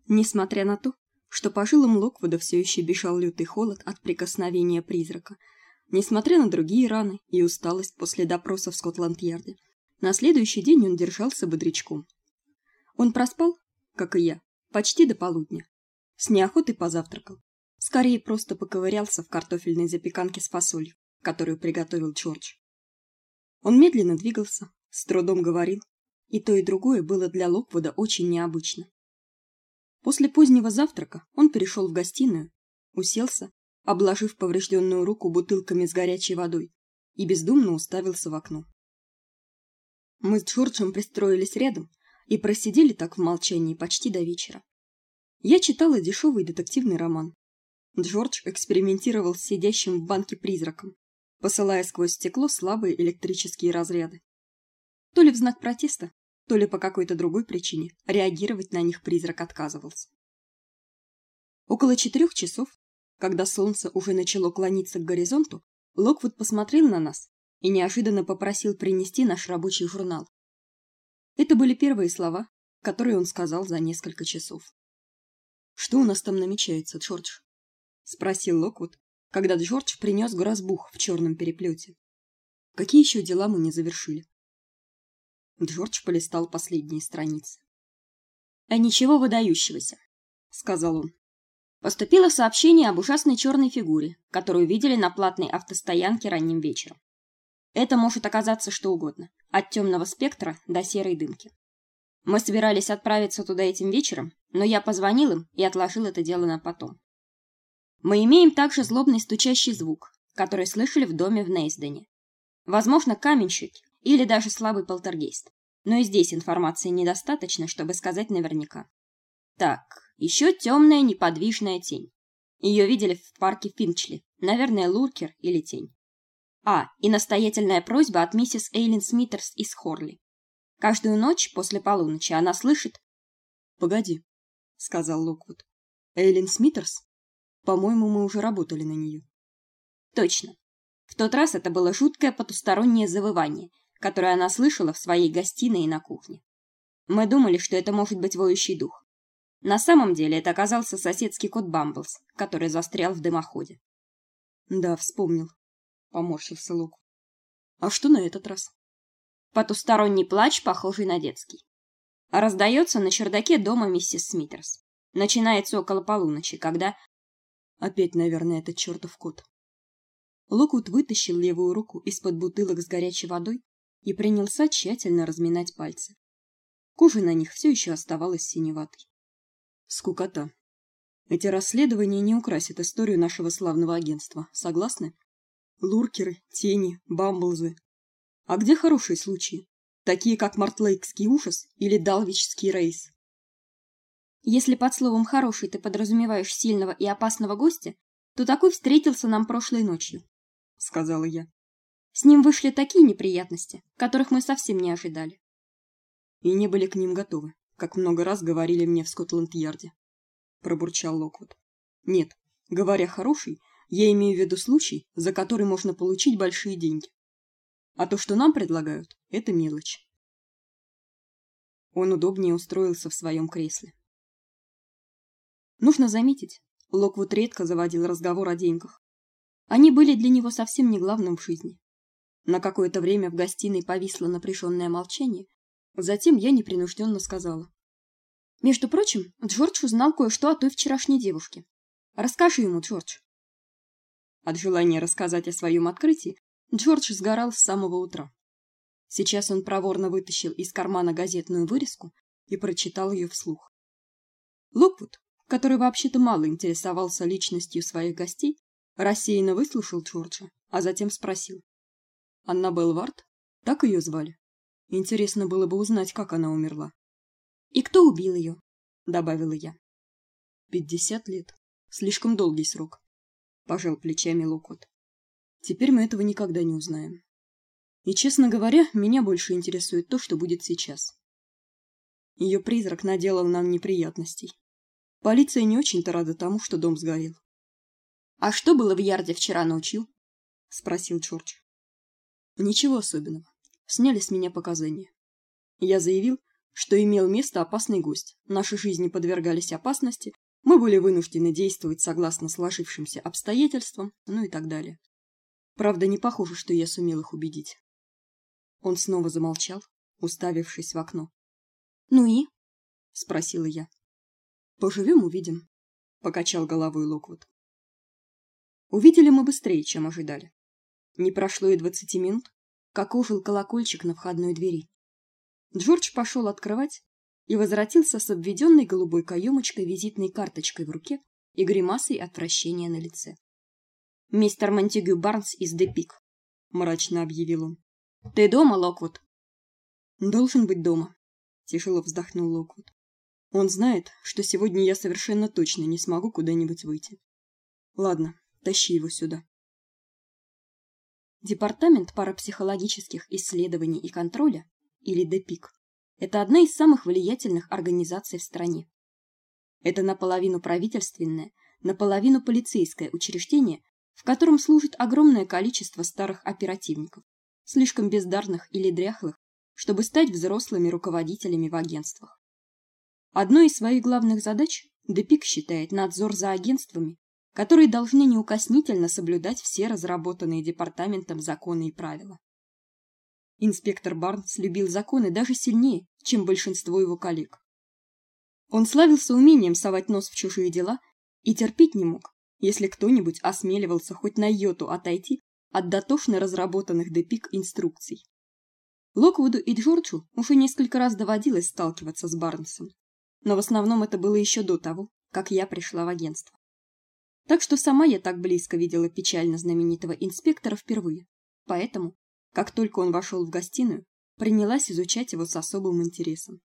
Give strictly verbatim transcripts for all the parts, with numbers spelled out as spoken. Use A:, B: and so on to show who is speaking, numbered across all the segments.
A: Несмотря на то, что по жилам Локвуда все еще бежал лютый холод от прикосновения призрака, несмотря на другие раны и усталость после допроса в Скотланд-Ярде, на следующий день он держался бодрячком. Он проспал, как и я, почти до полудня. С неохотой позавтракал. Скорее просто поковырялся в картофельной запеканке с фасолью, которую приготовил Джордж. Он медленно двигался, с трудом говорил, и то и другое было для Локвуда очень необычно. После позднего завтрака он перешел в гостиную, уселся, обложив поврежденную руку бутылками с горячей водой, и бездумно уставился в окно. Мы с Джорджем пристроились рядом и просидели так в молчании почти до вечера. Я читала дешевый детективный роман. Джордж экспериментировал с сидящим в банке призраком, посылая сквозь стекло слабые электрические разряды. То ли в знак протеста, то ли по какой-то другой причине реагировать на них призрак отказывался. Около четырех часов, когда солнце уже начало клониться к горизонту, Локвуд посмотрел на нас и неожиданно попросил принести наш рабочий журнал. Это были первые слова, которые он сказал за несколько часов. «Что у нас там намечается, Джордж?» — спросил Локвуд, когда Джордж принес грозбух в черном переплете. «Какие еще дела мы не завершили?» Джордж полистал последние страницы. «А ничего выдающегося», — сказал он. «Поступило сообщение об ужасной черной фигуре, которую видели на платной автостоянке ранним вечером. Это может оказаться что угодно, от темного спектра до серой дымки. Мы собирались отправиться туда этим вечером, но я позвонил им и отложил это дело на потом. Мы имеем также злобный стучащий звук, который слышали в доме в Нейсдене. Возможно, каменщик или даже слабый полтергейст, но и здесь информации недостаточно, чтобы сказать наверняка. Так, еще темная неподвижная тень. Ее видели в парке Финчли, наверное, луркер или тень. А, и настоятельная просьба от миссис Эйлин Смитерс из Хорли. Каждую ночь после полуночи она слышит... «Погоди», — сказал Локвуд. «Эйлин Смитерс? По-моему, мы уже работали на нее». «Точно. В тот раз это было жуткое потустороннее завывание, которое она слышала в своей гостиной и на кухне. Мы думали, что это может быть воющий дух. На самом деле это оказался соседский кот Бамблс, который застрял в дымоходе». «Да, вспомнил», — поморщился Локвуд. «А что на этот раз?» Потусторонний плач, похожий на детский. Раздается на чердаке дома миссис Смитерс. Начинается около полуночи, когда... Опять, наверное, этот чертов кот. Локвуд вытащил левую руку из-под бутылок с горячей водой и принялся тщательно разминать пальцы. Кожа на них все еще оставалась синеватой. Скукота. Эти расследования не украсят историю нашего славного агентства. Согласны? Луркеры, тени, бамблзы. А где хорошие случаи? Такие, как Мортлейкский ужас или Далвичский рейс? Если под словом «хороший» ты подразумеваешь сильного и опасного гостя, то такой встретился нам прошлой ночью, — сказала я. С ним вышли такие неприятности, которых мы совсем не ожидали. И не были к ним готовы, как много раз говорили мне в Скотланд-Ярде, — пробурчал Локвуд. Нет, говоря «хороший», я имею в виду случай, за который можно получить большие деньги. А то, что нам предлагают, — это мелочь. Он удобнее устроился в своем кресле. Нужно заметить, Локвуд редко заводил разговор о деньгах. Они были для него совсем не главным в жизни. На какое-то время в гостиной повисло напряженное молчание, затем я непринужденно сказала. Между прочим, Джордж узнал кое-что о той вчерашней девушке. Расскажи ему, Джордж. От желания рассказать о своем открытии Джордж сгорал с самого утра. Сейчас он проворно вытащил из кармана газетную вырезку и прочитал ее вслух. Локвуд, который вообще-то мало интересовался личностью своих гостей, рассеянно выслушал Джорджа, а затем спросил. «Аннабелл Вард? Так ее звали? Интересно было бы узнать, как она умерла». «И кто убил ее?» — добавила я. «Пятьдесят лет. Слишком долгий срок», — пожал плечами Локвуд. «Теперь мы этого никогда не узнаем. И, честно говоря, меня больше интересует то, что будет сейчас. Ее призрак наделал нам неприятностей. Полиция не очень-то рада тому, что дом сгорел». «А что было в Ярде вчера ночью?» — спросил Джордж. «Ничего особенного. Сняли с меня показания. Я заявил, что имел место опасный гость, наши жизни подвергались опасности, мы были вынуждены действовать согласно сложившимся обстоятельствам, ну и так далее. Правда, не похоже, что я сумел их убедить. Он снова замолчал, уставившись в окно. «Ну и?» — спросила я. «Поживем — увидим», — покачал головой Локвуд. Увидели мы быстрее, чем ожидали. Не прошло и двадцати минут, как ожил колокольчик на входной двери. Джордж пошел открывать и возвратился с обведенной голубой каемочкой визитной карточкой в руке и гримасой отвращения на лице. «Мистер Монтегю Барнс из Де Пик», — мрачно объявил он. «Ты дома, Локвуд?» «Должен быть дома», — тяжело вздохнул Локвуд. «Он знает, что сегодня я совершенно точно не смогу куда-нибудь выйти. Ладно, тащи его сюда». Департамент парапсихологических исследований и контроля, или Де Пик, это одна из самых влиятельных организаций в стране. Это наполовину правительственное, наполовину полицейское учреждение, в котором служит огромное количество старых оперативников, слишком бездарных или дряхлых, чтобы стать взрослыми руководителями в агентствах. Одной из своих главных задач Де Пик считает надзор за агентствами, которые должны неукоснительно соблюдать все разработанные департаментом законы и правила. Инспектор Барнс любил законы даже сильнее, чем большинство его коллег. Он славился умением совать нос в чужие дела и терпеть не мог, если кто-нибудь осмеливался хоть на йоту отойти от дотошно разработанных Де Пик инструкций. Локвуду и Джорджу уже несколько раз доводилось сталкиваться с Барнсом, но в основном это было еще до того, как я пришла в агентство. Так что сама я так близко видела печально знаменитого инспектора впервые, поэтому, как только он вошел в гостиную, принялась изучать его с особым интересом.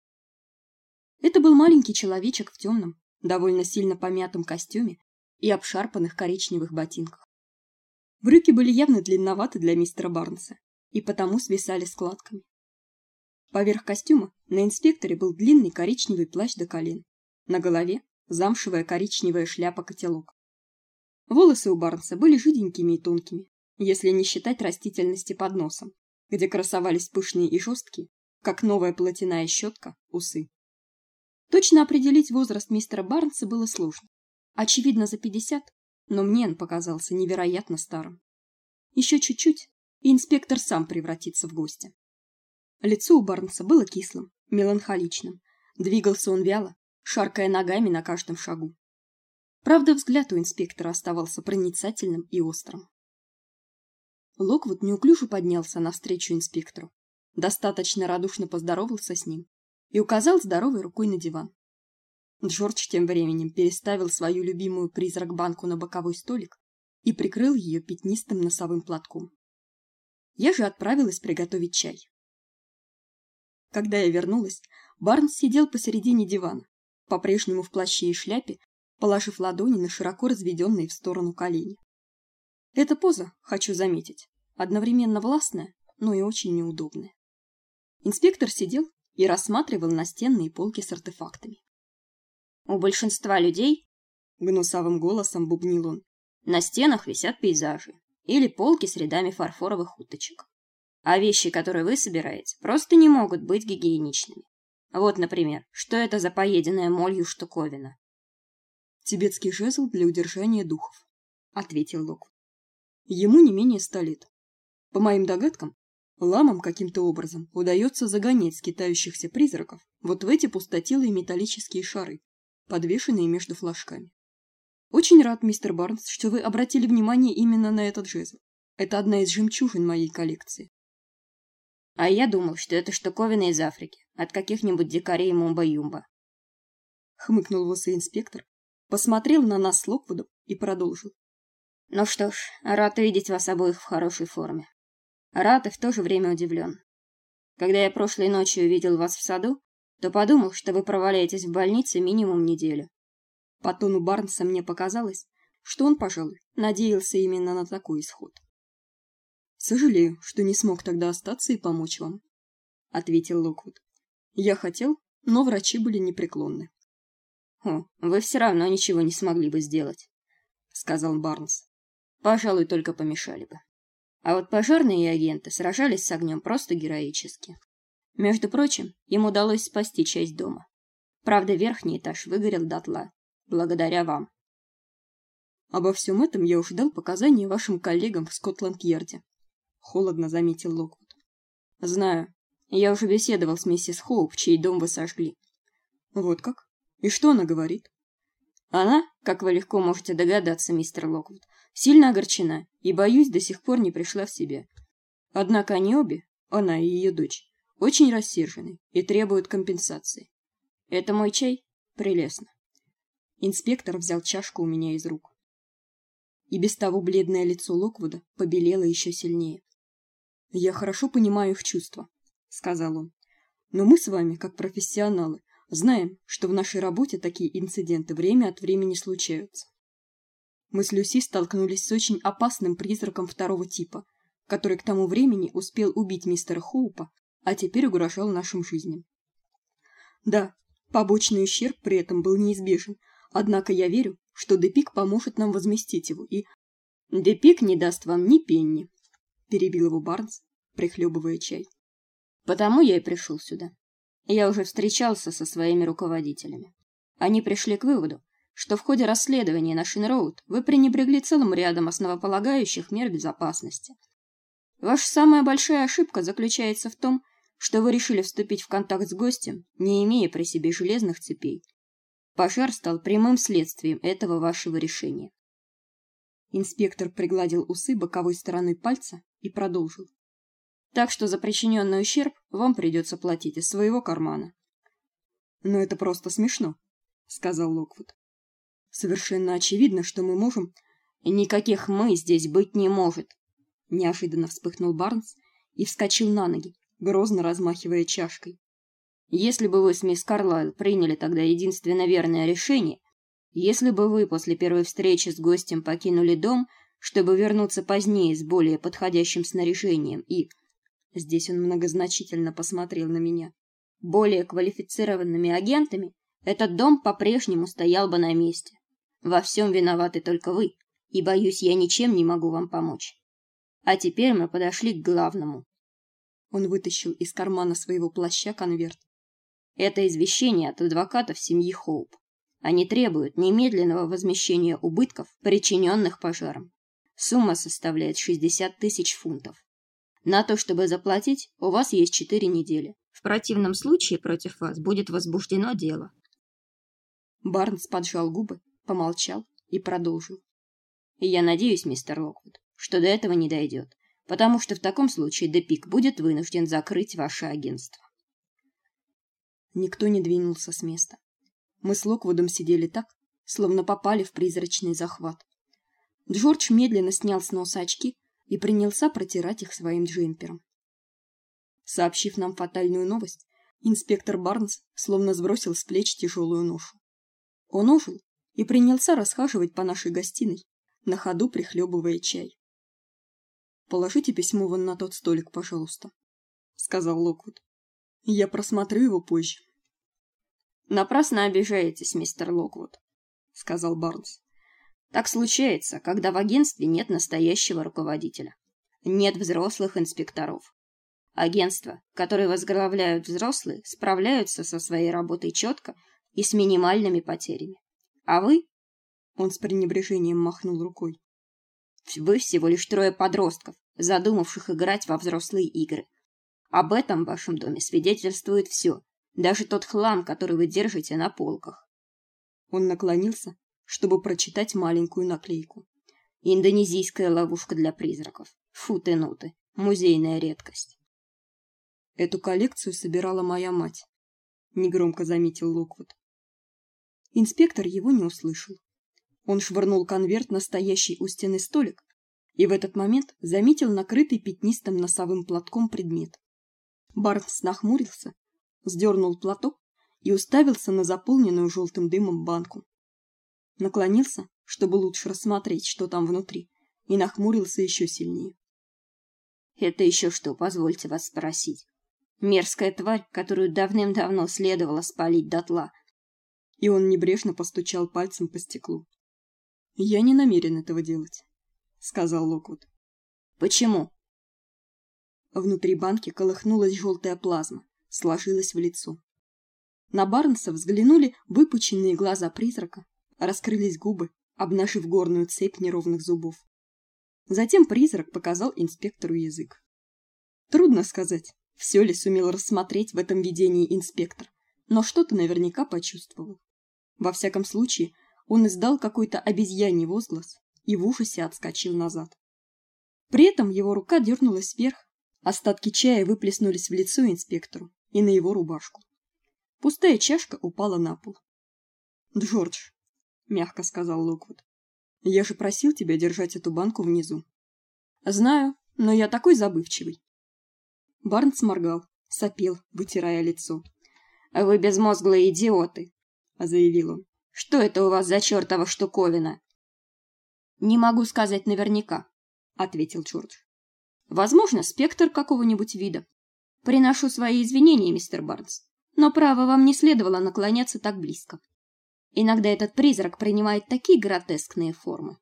A: Это был маленький человечек в темном, довольно сильно помятом костюме и обшарпанных коричневых ботинках. Брюки были явно длинноваты для мистера Барнса и потому свисали складками. Поверх костюма на инспекторе был длинный коричневый плащ до колен, на голове замшевая коричневая шляпа-котелок. Волосы у Барнса были жиденькими и тонкими, если не считать растительности под носом, где красовались пышные и жесткие, как новая платяная щетка, усы. Точно определить возраст мистера Барнса было сложно. Очевидно, за пятьдесят, но мне он показался невероятно старым. Еще чуть-чуть, и инспектор сам превратится в гостя. Лицо у Барнса было кислым, меланхоличным. Двигался он вяло, шаркая ногами на каждом шагу. Правда, взгляд у инспектора оставался проницательным и острым. Локвуд неуклюже поднялся навстречу инспектору, достаточно радушно поздоровался с ним и указал здоровой рукой на диван. Джордж тем временем переставил свою любимую призрак-банку на боковой столик и прикрыл ее пятнистым носовым платком. Я же отправилась приготовить чай. Когда я вернулась, Барнс сидел посередине дивана, по-прежнему в плаще и шляпе, положив ладони на широко разведенные в сторону колени. Эта поза, хочу заметить, одновременно властная, но и очень неудобная. Инспектор сидел и рассматривал настенные полки с артефактами. У большинства людей, гнусавым голосом бубнил он, на стенах висят пейзажи или полки с рядами фарфоровых уточек. А вещи, которые вы собираете, просто не могут быть гигиеничными. Вот, например, что это за поеденная молью штуковина? Тибетский жезл для удержания духов, ответил Локвуд. Ему не менее ста лет. По моим догадкам, ламам каким-то образом удается загонять скитающихся призраков вот в эти пустотелые металлические шары, подвешенные между флажками. Очень рад, мистер Барнс, что вы обратили внимание именно на этот жезл. Это одна из жемчужин моей коллекции. А я думал, что это штуковина из Африки, от каких-нибудь дикарей Мумба-Юмба. Хмыкнул в усы инспектор, посмотрел на нас с Локвудом и продолжил. Ну что ж, рад видеть вас обоих в хорошей форме. Рад и в то же время удивлен. Когда я прошлой ночью увидел вас в саду, то подумал, что вы проваляетесь в больнице минимум неделю. По тону Барнса мне показалось, что он, пожалуй, надеялся именно на такой исход. «Сожалею, что не смог тогда остаться и помочь вам», — ответил Локвуд. «Я хотел, но врачи были непреклонны». «О, вы все равно ничего не смогли бы сделать», — сказал Барнс. «Пожалуй, только помешали бы. А вот пожарные агенты сражались с огнем просто героически.
B: Между прочим, им удалось спасти часть дома. Правда, верхний этаж выгорел дотла, благодаря вам.
A: Обо всем этом я уже дал показания вашим коллегам в Скотланд-Ярде, холодно заметил Локвуд.
B: Знаю. Я уже беседовал с миссис Хоуп, чей дом вы сожгли.
A: Вот как? И что она говорит?
B: Она, как вы легко можете догадаться, мистер Локвуд, сильно огорчена и, боюсь, до сих пор не пришла в себя. Однако они обе, она и ее дочь, очень рассержены и требуют компенсации. Это мой чай? Прелестно.
A: Инспектор взял чашку у меня из рук. И без того бледное лицо Локвуда побелело еще сильнее. «Я хорошо понимаю их чувства», — сказал он. «Но мы с вами, как профессионалы, знаем, что в нашей работе такие инциденты время от времени случаются. Мы с Люси столкнулись с очень опасным призраком второго типа, который к тому времени успел убить мистера Хоупа, а теперь угрожал нашим жизням. Да, побочный ущерб при этом был неизбежен, однако я верю, что Депик поможет нам возместить его, и...
B: Депик не даст вам ни пенни,
A: перебил его Барнс, прихлебывая чай.
B: Потому я и пришел сюда. Я уже встречался со своими руководителями. Они пришли к выводу, что в ходе расследования на Шин-Роуд вы пренебрегли целым рядом основополагающих мер безопасности. Ваша самая большая ошибка заключается в том, что вы решили вступить в контакт с гостем, не имея при себе железных цепей. Пожар стал прямым следствием этого вашего решения.
A: Инспектор пригладил усы боковой стороной пальца и продолжил.
B: Так что за причиненный ущерб вам придется платить из своего кармана.
A: Но это просто смешно, сказал Локвуд. Совершенно очевидно, что мы можем...
B: Никаких «мы» здесь быть не может.
A: Неожиданно вспыхнул Барнс и вскочил на ноги, грозно размахивая чашкой.
B: Если бы вы с мисс Карлайл приняли тогда единственно верное решение, если бы вы после первой встречи с гостем покинули дом, чтобы вернуться позднее с более подходящим снаряжением и... Здесь он многозначительно посмотрел на меня. Более квалифицированными агентами, этот дом по-прежнему стоял бы на месте. Во всем виноваты только вы, и, боюсь, я ничем не могу вам помочь. А теперь мы подошли к главному.
A: Он вытащил из кармана своего плаща конверт.
B: Это извещение от адвокатов семьи Хоуп. Они требуют немедленного возмещения убытков, причиненных пожаром. Сумма составляет шестьдесят тысяч фунтов. На то, чтобы заплатить, у вас есть четыре недели. В противном случае против вас будет возбуждено дело.
A: Барнс поджал губы, помолчал и продолжил.
B: И я надеюсь, мистер Локвуд, что до этого не дойдет, потому что в таком случае Депик будет вынужден закрыть ваше агентство.
A: Никто не двинулся с места. Мы с Локвудом сидели так, словно попали в призрачный захват. Джордж медленно снял с носа очки и принялся протирать их своим джемпером. Сообщив нам фатальную новость, инспектор Барнс словно сбросил с плеч тяжелую ношу. Он ожил и принялся расхаживать по нашей гостиной, на ходу прихлебывая чай. «Положите письмо вон на тот столик, пожалуйста», — сказал Локвуд. «Я просмотрю его позже».
B: «Напрасно обижаетесь, мистер Локвуд», — сказал Барнс. «Так случается, когда в агентстве нет настоящего руководителя. Нет взрослых инспекторов. Агентства, которые возглавляют взрослые, справляются со своей работой четко и с минимальными потерями. А вы...» Он с пренебрежением махнул рукой. «Вы всего лишь трое подростков, задумавших играть во взрослые игры. Об этом в вашем доме свидетельствует все, даже тот хлам, который вы держите на полках».
A: Он наклонился, чтобы прочитать маленькую наклейку.
B: «Индонезийская ловушка для призраков. Футы-нуты. Музейная редкость».
A: «Эту коллекцию собирала моя мать», — негромко заметил Локвуд. Инспектор его не услышал. Он швырнул конверт на стоящий у стены столик и в этот момент заметил накрытый пятнистым носовым платком предмет. Барнс нахмурился, сдернул платок и уставился на заполненную желтым дымом банку. Наклонился, чтобы лучше рассмотреть, что там внутри, и нахмурился еще сильнее.
B: «Это еще что, позвольте вас спросить? Мерзкая тварь, которую давным-давно следовало спалить дотла».
A: И он небрежно постучал пальцем по стеклу. «Я не намерен этого делать», — сказал Локвуд.
B: «Почему?»
A: Внутри банки колыхнулась желтая плазма, сложилась в лицо. На Барнса взглянули выпученные глаза призрака, раскрылись губы, обнажив горную цепь неровных зубов. Затем призрак показал инспектору язык. Трудно сказать, все ли сумел рассмотреть в этом видении инспектор, но что-то наверняка почувствовал. Во всяком случае, он издал какой-то обезьяний возглас и в ужасе отскочил назад. При этом его рука дернулась вверх, остатки чая выплеснулись в лицо инспектору и на его рубашку. Пустая чашка упала на пол. «Джордж», — мягко сказал Локвуд, — «я же просил тебя держать эту банку внизу». «Знаю, но я такой забывчивый». Барнс моргал, сопел, вытирая лицо.
B: «Вы безмозглые идиоты»,
A: — заявил он.
B: «Что это у вас за чертова штуковина?» «Не могу сказать наверняка», — ответил Джордж. «Возможно, спектр какого-нибудь вида. Приношу свои извинения, мистер Барнс, но право вам не следовало наклоняться так близко. Иногда этот призрак принимает такие гротескные формы».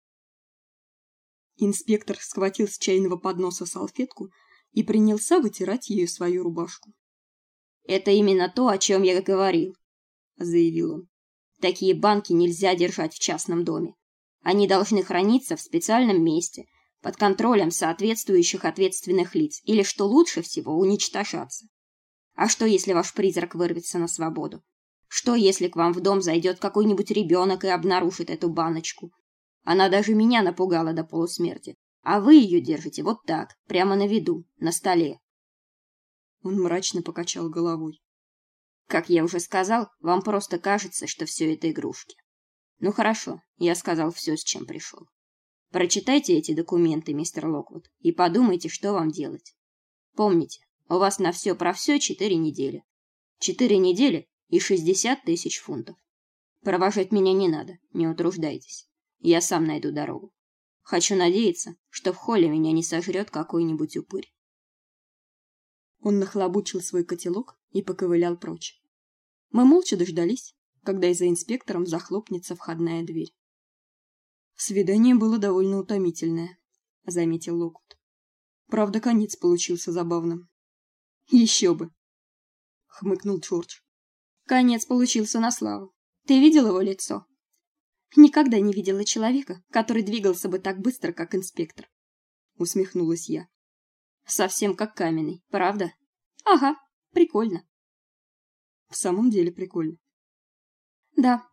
A: Инспектор схватил с чайного подноса салфетку и принялся вытирать ею свою рубашку.
B: «Это именно то, о чем я говорил», — заявил он. «Такие банки нельзя держать в частном доме. Они должны храниться в специальном месте, под контролем соответствующих ответственных лиц, или, что лучше всего, уничтожаться. А что, если ваш призрак вырвется на свободу? Что, если к вам в дом зайдет какой-нибудь ребенок и обнаружит эту баночку? Она даже меня напугала до полусмерти, а вы ее держите вот так, прямо на виду, на столе».
A: Он мрачно покачал головой.
B: «Как я уже сказал, вам просто кажется, что все это игрушки. Ну хорошо, я сказал все, с чем пришел. Прочитайте эти документы, мистер Локвуд, и подумайте, что вам делать. Помните, у вас на все про все четыре недели. Четыре недели и шестьдесят тысяч фунтов. Провожать меня не надо, не утруждайтесь. Я сам найду дорогу. Хочу надеяться, что в холле меня не сожрет какой-нибудь упырь».
A: Он нахлобучил свой котелок и поковылял прочь. Мы молча дождались, когда и за инспектором захлопнется входная дверь. «Свидание было довольно утомительное», — заметил Локвуд. «Правда, конец получился забавным». «Еще бы», — хмыкнул Джордж.
B: «Конец получился на славу. Ты видел его лицо?»
A: «Никогда не видела человека, который двигался бы так быстро, как инспектор», — усмехнулась я.
B: «Совсем как каменный, правда?»
A: «Ага, прикольно». «В самом деле прикольно».
B: «Да».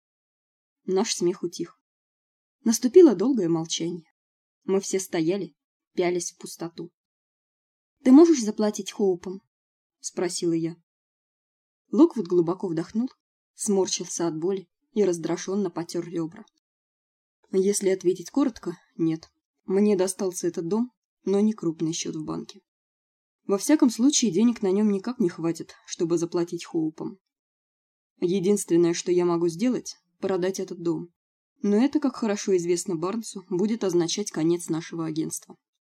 A: Наш смех утих. Наступило долгое молчание. Мы все стояли, пялись в пустоту. «Ты можешь заплатить Хоупом?» — спросила я. Локвуд глубоко вдохнул, сморщился от боли и раздраженно потер ребра. Если ответить коротко, нет. Мне достался этот дом, но не крупный счет в банке. Во всяком случае, денег на нем никак не хватит, чтобы заплатить Хоупом. Единственное, что я могу сделать, продать этот дом. Но это, как хорошо известно Барнсу, будет означать конец нашего агентства.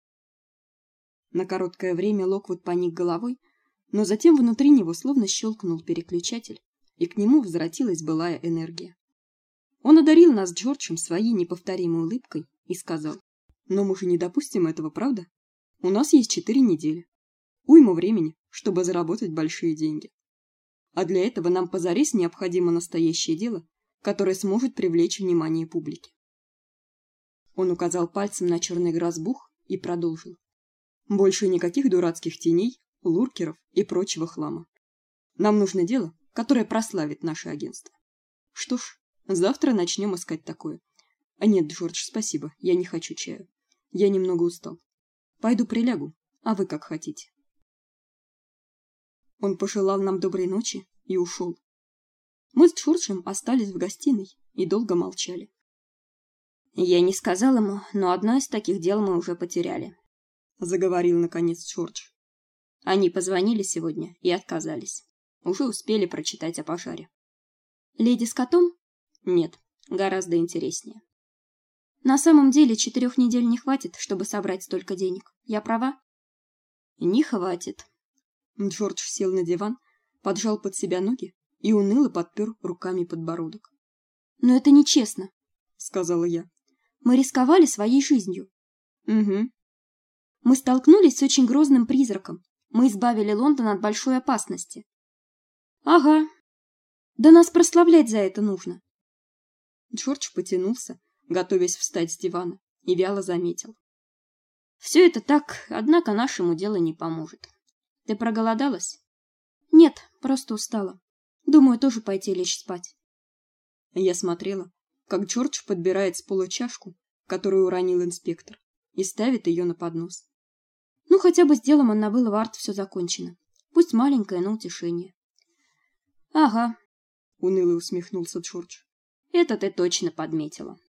A: На короткое время Локвуд поник головой, но затем внутри него словно щелкнул переключатель, и к нему возвратилась былая энергия. Он одарил нас Джорджем своей неповторимой улыбкой и сказал: «Но мы же не допустим этого, правда? У нас есть четыре недели. Уйма времени, чтобы заработать большие деньги. А для этого нам позарез необходимо настоящее дело, которое сможет привлечь внимание публики». Он указал пальцем на черный грозбух и продолжил: «Больше никаких дурацких теней, луркеров и прочего хлама. Нам нужно дело, которое прославит наше агентство. Что ж, завтра начнем искать такое. А нет, Джордж, спасибо, я не хочу чаю. Я немного устал. Пойду прилягу, а вы как хотите». Он пожелал нам доброй ночи и ушел. Мы с Джорджем остались в гостиной и долго молчали.
B: «Я не сказал ему, но одно из таких дел мы уже потеряли», — заговорил наконец Джордж. «Они позвонили сегодня и отказались. Уже успели прочитать о пожаре».
A: «Леди с котом?»
B: «Нет, гораздо интереснее».
A: «На самом деле четырех недель не хватит, чтобы собрать столько денег. Я права?»
B: «Не хватит».
A: Джордж сел на диван, поджал под себя ноги и уныло подпер руками подбородок. «Но это нечестно», — сказала я. «Мы рисковали своей жизнью».
B: «Угу».
A: «Мы столкнулись с очень грозным призраком.
B: Мы избавили Лондон от большой опасности.
A: Ага.
B: Да нас прославлять за это нужно.
A: Джордж потянулся, готовясь встать с дивана, и вяло заметил:
B: все это так, однако нашему делу не поможет. Ты проголодалась?
A: Нет, просто устала. Думаю, тоже пойти лечь спать. Я смотрела, как Джордж подбирает с пола чашку, которую уронил инспектор, и ставит ее на поднос. Ну, хотя бы с делом Анна Беллавард все закончено. Пусть маленькое, но утешение.
B: Ага,
A: уныло усмехнулся Джордж.
B: Это ты точно подметила.